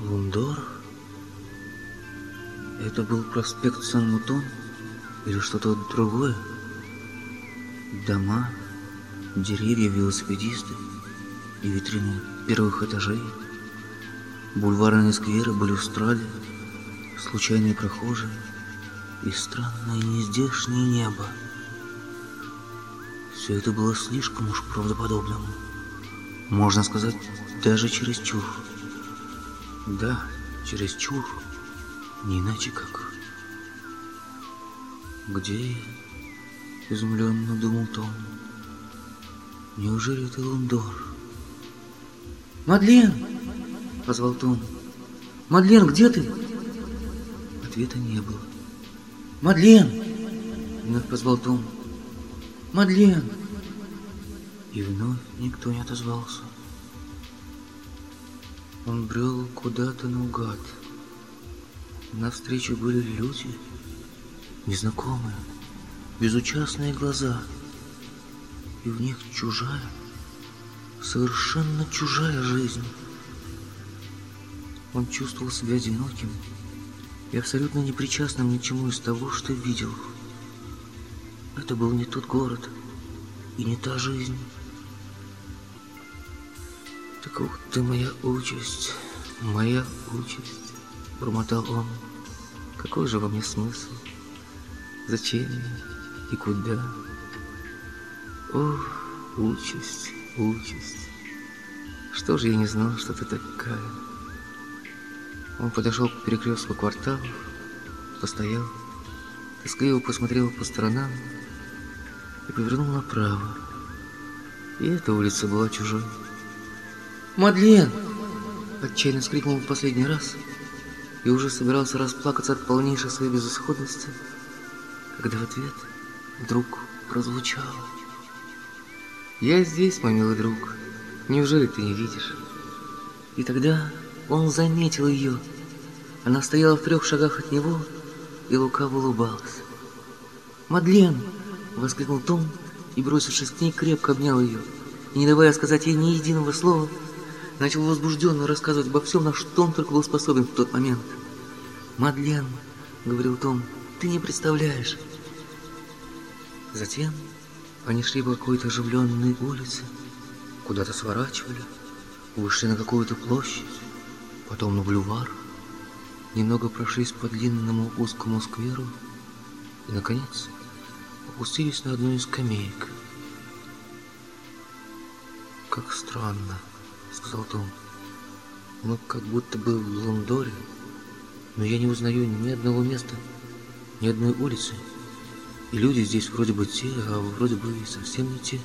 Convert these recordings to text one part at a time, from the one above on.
Лундор? Это был проспект Сан-Мутон или что-то другое? Дома, деревья, велосипедисты и витрины первых этажей, бульварные скверы, балюстрады, случайные прохожие и странное нездешнее небо. Все это было слишком уж правдоподобным. Можно сказать, даже чересчур. Да, чересчур. Не иначе как. Где я? Изумленно думал Том. Неужели это Лундор? «Мадлен!» — позвал Том. «Мадлен, где ты?» Ответа не было. «Мадлен!» — вновь позвал Том. «Мадлен!» И вновь никто не отозвался. Он брел куда-то наугад. Навстречу были люди, незнакомые, безучастные глаза, и в них чужая, совершенно чужая жизнь. Он чувствовал себя одиноким и абсолютно непричастным ни к чему из того, что видел. Это был не тот город и не та жизнь. «Так вот ты моя участь, — бормотал он. Какой же во мне смысл? Зачем и куда? О, участь, участь! Что же я не знал, что ты такая?» Он подошел к перекрестку кварталов, постоял, тоскливо посмотрел по сторонам и повернул направо. И эта улица была чужой. «Мадлен!» — отчаянно вскрикнул в последний раз и уже собирался расплакаться от полнейшей своей безысходности, когда в ответ вдруг прозвучало: «Я здесь, мой милый друг, неужели ты не видишь?» И тогда он заметил ее. Она стояла в 3 шагах от него и лукаво улыбалась. «Мадлен!» — воскликнул Том и, бросившись к ней, крепко обнял ее. И, не давая сказать ей ни единого слова, начал возбужденно рассказывать обо всем, на что он только был способен в тот момент. «Мадлен!» — говорил Том, — «ты не представляешь!» Затем они шли по какой-то оживленной улице, куда-то сворачивали, вышли на какую-то площадь, потом на бульвар, немного прошлись по длинному узкому скверу и, наконец, опустились на одну из скамеек. «Как странно, — сказал Том. Мы как будто бы в Лундоре, но я не узнаю ни одного места, ни одной улицы, и люди здесь вроде бы те, а вроде бы и совсем не те».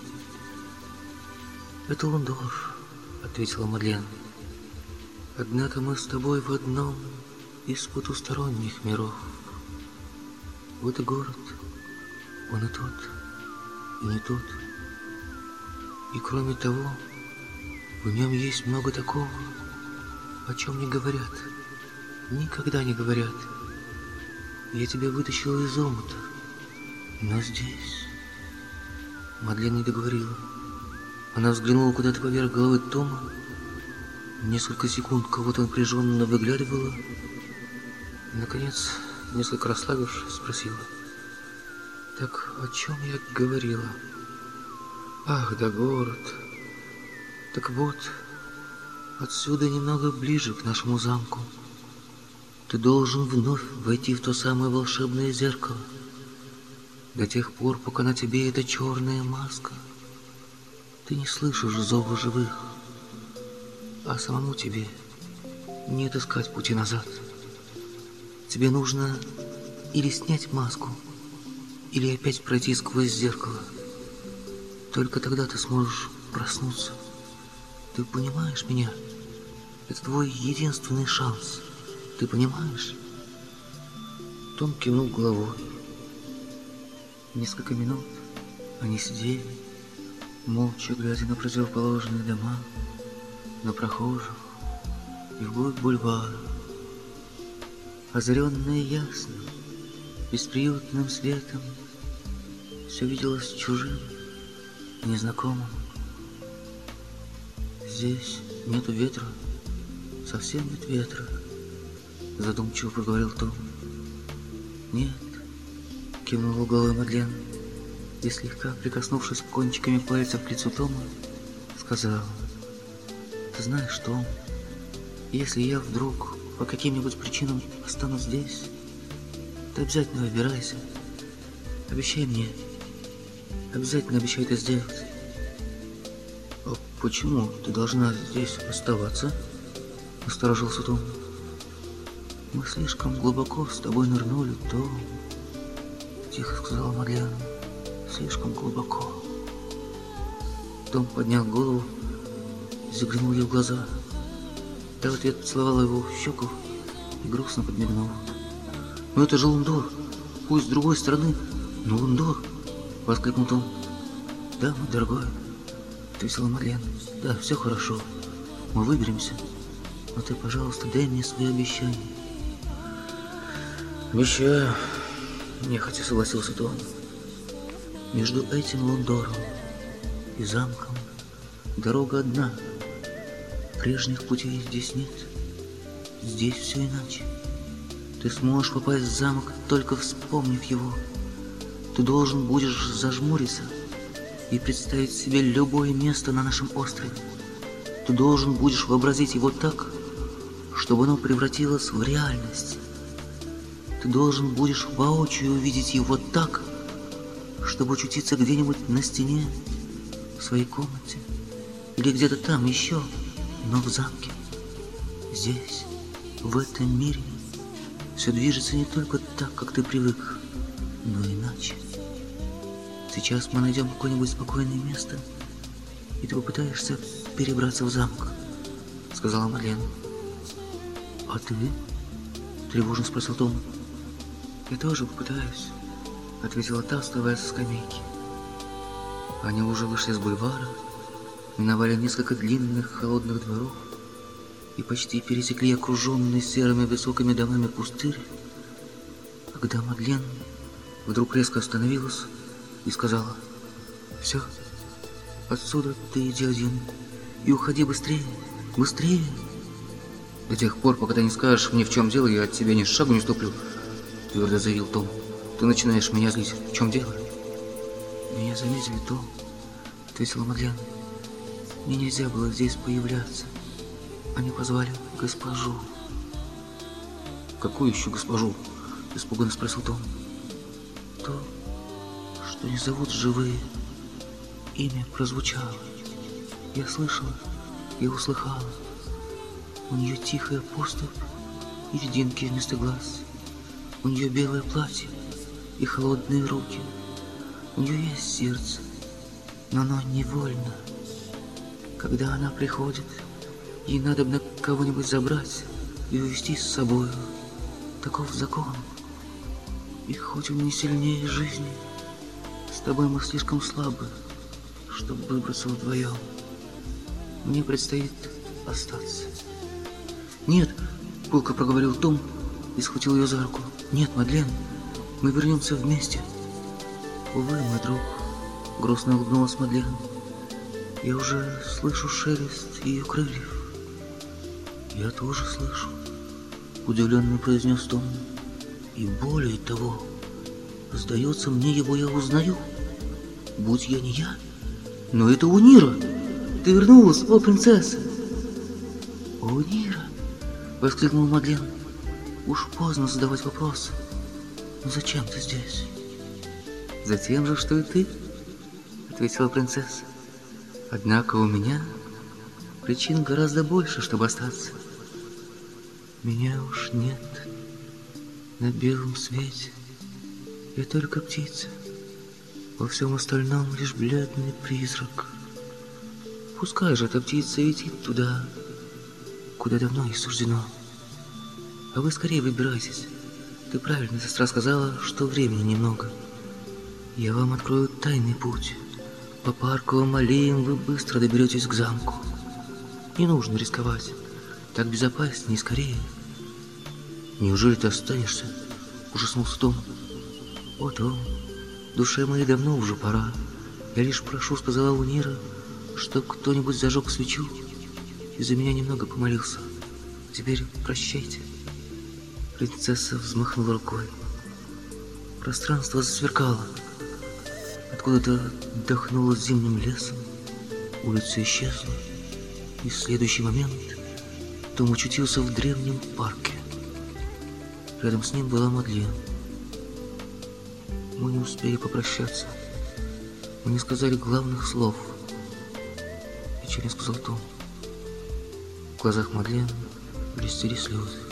«Это Лундор, — ответила Мадлен. Однако мы с тобой в одном из потусторонних миров. Вот и город, он и тот, и не тот. И кроме того, в нем есть много такого, о чем не говорят, никогда не говорят. Я тебя вытащила из омута, но здесь...» Мадлен не договорила. Она взглянула куда-то поверх головы Тома. Несколько секунд кого-то напряженно выглядывала и, наконец, несколько расслабившись, спросила: «Так о чем я говорила? Ах, да город. Так вот, отсюда немного ближе к нашему замку. Ты должен вновь войти в то самое волшебное зеркало. До тех пор, пока на тебе эта черная маска, ты не слышишь зова живых, а самому тебе не отыскать пути назад. Тебе нужно или снять маску, или опять пройти сквозь зеркало. Только тогда ты сможешь проснуться. Ты понимаешь меня? Это твой единственный шанс. Ты понимаешь?» Том кивнул головой. Несколько минут они сидели, молча глядя на противоположные дома, на прохожих и вглубь бульвара. Озаренное ясным, бесприютным светом, все виделось чужим, незнакомым. «Здесь нету ветра», совсем нет ветра, задумчиво проговорил Том. Нет, кивнула головой Мадлен и, слегка прикоснувшись кончиками пальцев к лицу Тома, сказала: ты знаешь, Том, если я вдруг по каким-нибудь причинам останусь здесь, ты обязательно выбирайся. Обещай мне. Обязательно обещай это сделать. А почему ты должна здесь оставаться? Насторожился Том. Мы слишком глубоко с тобой нырнули, Том. Тихо сказала Мадлен. Слишком глубоко. Том поднял голову и заглянул ей в глаза. Та в ответ поцеловала его в щеку и грустно подмигнула. «Но это же Лундор! Пусть с другой стороны, но Лундор!» — воскликнул Том. «Да, мой дорогой», — ответила Мадлен. «Да, все хорошо. Мы выберемся. Но ты, пожалуйста, дай мне свои обещания». «Обещаю», — нехотя согласился Том. «Между этим Лундором и замком дорога одна. Прежних путей здесь нет. Здесь все иначе. Ты сможешь попасть в замок, только вспомнив его. Ты должен будешь зажмуриться и представить себе любое место на нашем острове. Ты должен будешь вообразить его так, чтобы оно превратилось в реальность. Ты должен будешь воочию увидеть его так, чтобы очутиться где-нибудь на стене, в своей комнате или где-то там еще, но в замке. Здесь, в этом мире, все движется не только так, как ты привык, но иначе. Сейчас мы найдем какое-нибудь спокойное место, и ты попытаешься перебраться в замок», — сказала Мадлен. «А ты?» — тревожно спросил Том. «Я тоже попытаюсь», — ответила та, вставая со скамейки. Они уже вышли с бульвара, миновали несколько длинных холодных дворов и почти пересекли окруженный серыми высокими домами пустырь, когда Мадлен вдруг резко остановилась и сказала: «Все, отсюда ты иди один и уходи быстрее, быстрее». «До тех пор, пока ты не скажешь мне, в чем дело, я от тебя ни шагу не ступлю», — твердо заявил Том. «Ты начинаешь меня злить. В чем дело?» «Меня заметили, Том», — ответила Мадлен. «Мне нельзя было здесь появляться. Они позвали госпожу». «Какую еще госпожу?» — испуганно спросил Том. «То, что не зовут живые. Имя прозвучало. Я слышала и услыхала. У нее тихая поступь и льдинки вместо глаз. У нее белое платье и холодные руки. У нее есть сердце, но оно невольно. Когда она приходит, ей надобно кого-нибудь забрать и увезти с собой. Таков закон. И хоть он не сильнее жизни, с тобой мы слишком слабы, чтобы выбраться вдвоем. Мне предстоит остаться». «Нет», — пылко проговорил Том и схватил ее за руку. «Нет, Мадлен, мы вернемся вместе». «Увы, мой друг», — грустно улыбнулась Мадлен, — «я уже слышу шелест ее крыльев». «Я тоже слышу», — удивленно произнес Том. «И более того, сдается мне, его я узнаю. Будь я не я, но это Унира. Ты вернулась, о принцесса!» «Унира!» — воскликнул Мадлен. «Уж поздно задавать вопросы. Но зачем ты здесь?» «Затем же, что и ты», — ответила принцесса. «Однако у меня причин гораздо больше, чтобы остаться. Меня уж нет на белом свете. Я только птица, во всем остальном лишь бледный призрак. Пускай же эта птица летит туда, куда давно ей суждено. А вы скорее выбирайтесь. Ты правильно, сестра, сказала, что времени немного. Я вам открою тайный путь. По парковым аллеям вы быстро доберетесь к замку. Не нужно рисковать. Так безопаснее и скорее». «Неужели ты останешься?» — ужаснулся Том. «О, Том, душе моей давно уже пора. Я лишь прошу», — сказала Унира, — «чтоб кто-нибудь зажег свечу и за меня немного помолился. Теперь прощайте. Принцесса взмахнула рукой. Пространство засверкало. Откуда-то дохнуло зимним лесом. Улица исчезла. И в следующий момент Том очутился в древнем парке. Рядом с ним была Мадлен. Мы не успели попрощаться. Мы не сказали главных слов. Ничего не сказал Том. В глазах Мадлен блестели слезы.